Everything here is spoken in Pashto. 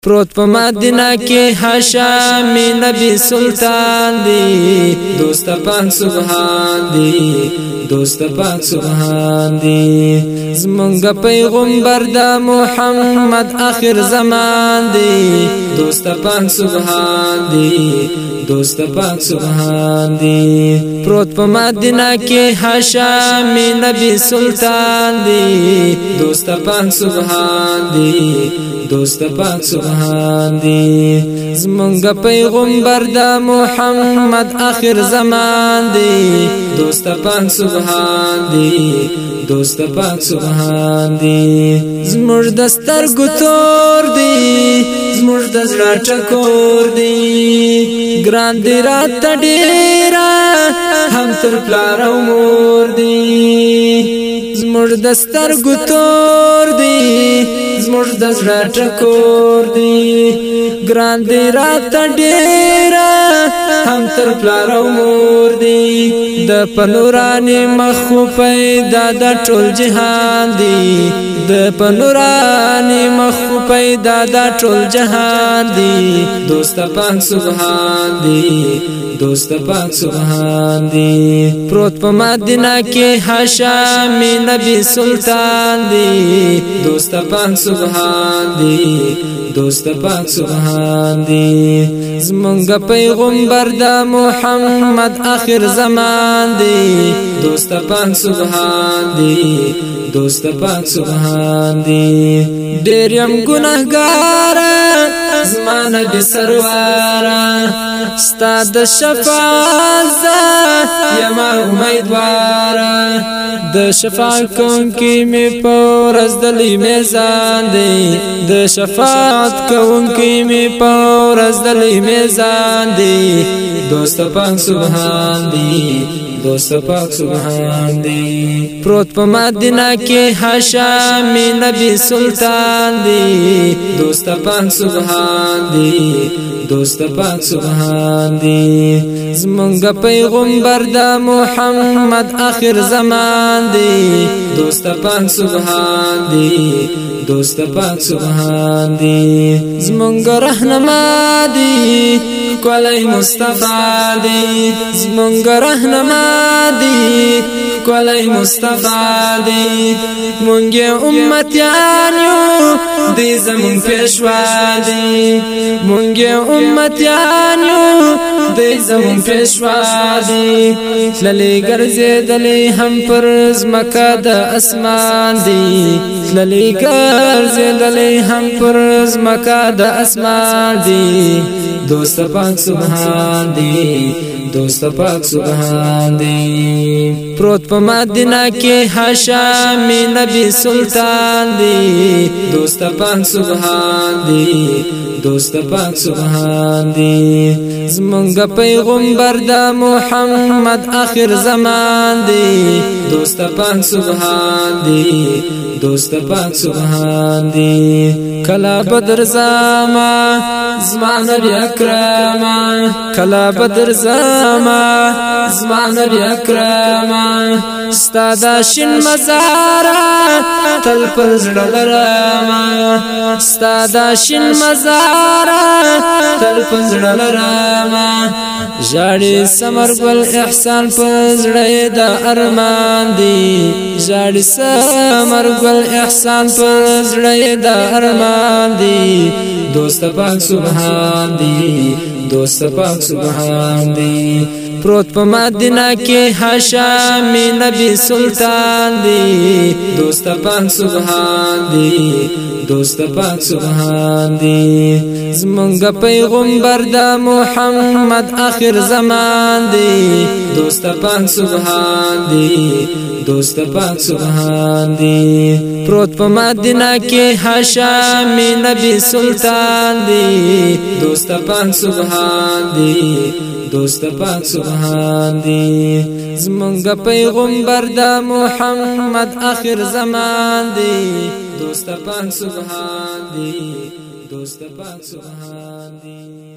پروت په مدینه کې هاشمی نبی سلطان دی دوست پاک سبحان دی دوست پاک سبحان دی زمونږ پیغمبر د محمد آخر زمان دی دوست پاک سبحان دی دوست پاک سبحان دی پروت په مدینه کې هاشمی نبی سلطان دی دوست پاک سبحان دی دوست پاک سبحان دی زمونږ پیغمبر د محمد آخر زمان دی دوست پاک سبحان دی دوست پاک سبحان دی زموږ د سترګو تور دی زموږ د زړه ټکور دی ګران دی راته ډېره هم تر پلار او مور دی زموږ د سترګو تور دی زموږ د زړه ټکور دی ګران دی راته ډېره هم تر پلار او مور دی د پنورانی مخ پیدا د ټول جهان دی د پنورانی مخ پیدا د ټول جهان دی دوست پاک سبحان دی دوست پاک سبحان دی پروت په مدینه کې هاشمی نبی سلطان دی دوست پاک سبحان دی دوست پاک سبحان دی زمونږ پیغمبر د محمد آخر زمان دی دوست پاک سبحان دی دوست پاک سبحان دی ډېر یم ګناهګاره زما نبی سرواره ستا د شفاعت یما امیدواره د شفاعت کوونکی مې په ورځ د لوی میزان دی د شفاعت کوونکی مې په ورځ د لوی میزان دی دوست پاک سبحان دی دوست پاک سبحان دی پروت په مدینه کې هاشمی نبی سلطان دی دوست پاک سبحان دی دوست پاک سبحان دی زمونږ پیغمبر د محمد آخر زمان دی دوست پاک سبحان دی دوست پاک سبحان دی زمونږ رهنما دی کولای مصطفی دی زمونږ رهنما دی کولای مصطفی دی مونږ امتیان یو دی زمون پیشوا دی مونږ امتیان یو دی زمون پیشوا دی تللی ګرځېدلی هم پر ځمکه د اسمان دی تللی ګرځېدلی هم پر ځمکه د اسمان دی دوست پاک سبحان دی دوست پاک سبحان دی پروت په مدینه کې هاشمی نبی سلطان دی دوست پاک سبحان دی دوست پاک سبحان دی زمونږ پیغمبر د محمد آخر زمان دی دوست پاک سبحان دی دوست پاک سبحان دی کلا بدر زما زما نبی اکرم کلا بدر زما زما نبی اکرم ستا د شین مزاره تل پر زړه لرم ستا د شین مزاره تل پر زړه لرم ژاړي ثمر ګل احسان پر زړه د ارمان دی ژاړي ثمر ګل احسان پر زړه د ارمان دی دوست پاک سبحان دی دوست پاک سبحان دی پروت په مدینه کې هاشمی نبی سلطان دی دوست پاک سبحان دی دوست پاک سبحان دی زمونږ پیغمبر د محمد آخر زمان دی دوست پاک سبحان دی دوست پاک سبحان دی پروت په مدینه کې هاشمی نبی سلطان دی دوست پاک سبحان دی دوست پاک سبحان دی زمونږ پیغمبر د محمد آخر زمان دی دوست پاک سبحان دی دوست پاک سبحان دی